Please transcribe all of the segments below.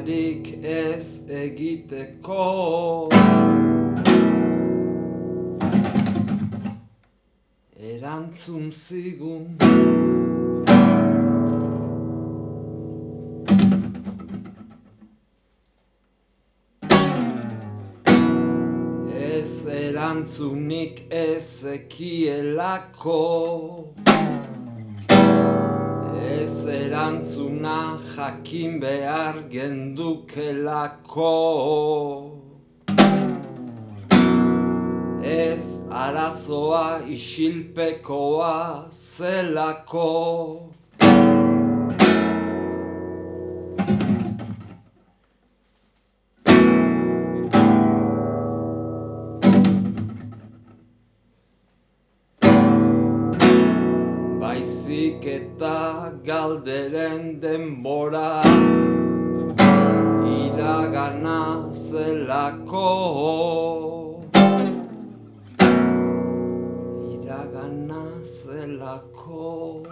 besterik ez egiteko. Erantzun zigun ez erantzunik ez ekielako, ez erantzuna jakin behar gendukelako. Ez arazoa isilpekoa zelako. Baizik eta galderen denbora iragana zelako. Iragana zelako.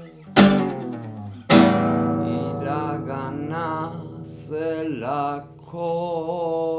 Iragana zelako.